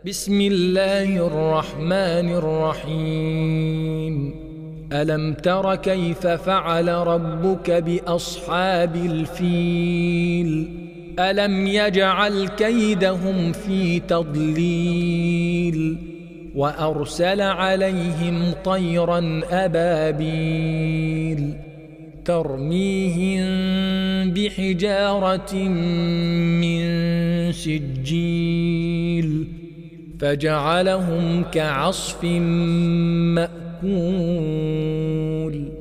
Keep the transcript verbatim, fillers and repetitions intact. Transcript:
بسم الله الرحمن الرحيم. ألم تر كيف فعل ربك بأصحاب الفيل؟ ألم يجعل كيدهم في تضليل وأرسل عليهم طيرا أبابيل ترميهم بحجارة من سجيل فجعلهم كعصف مأكول.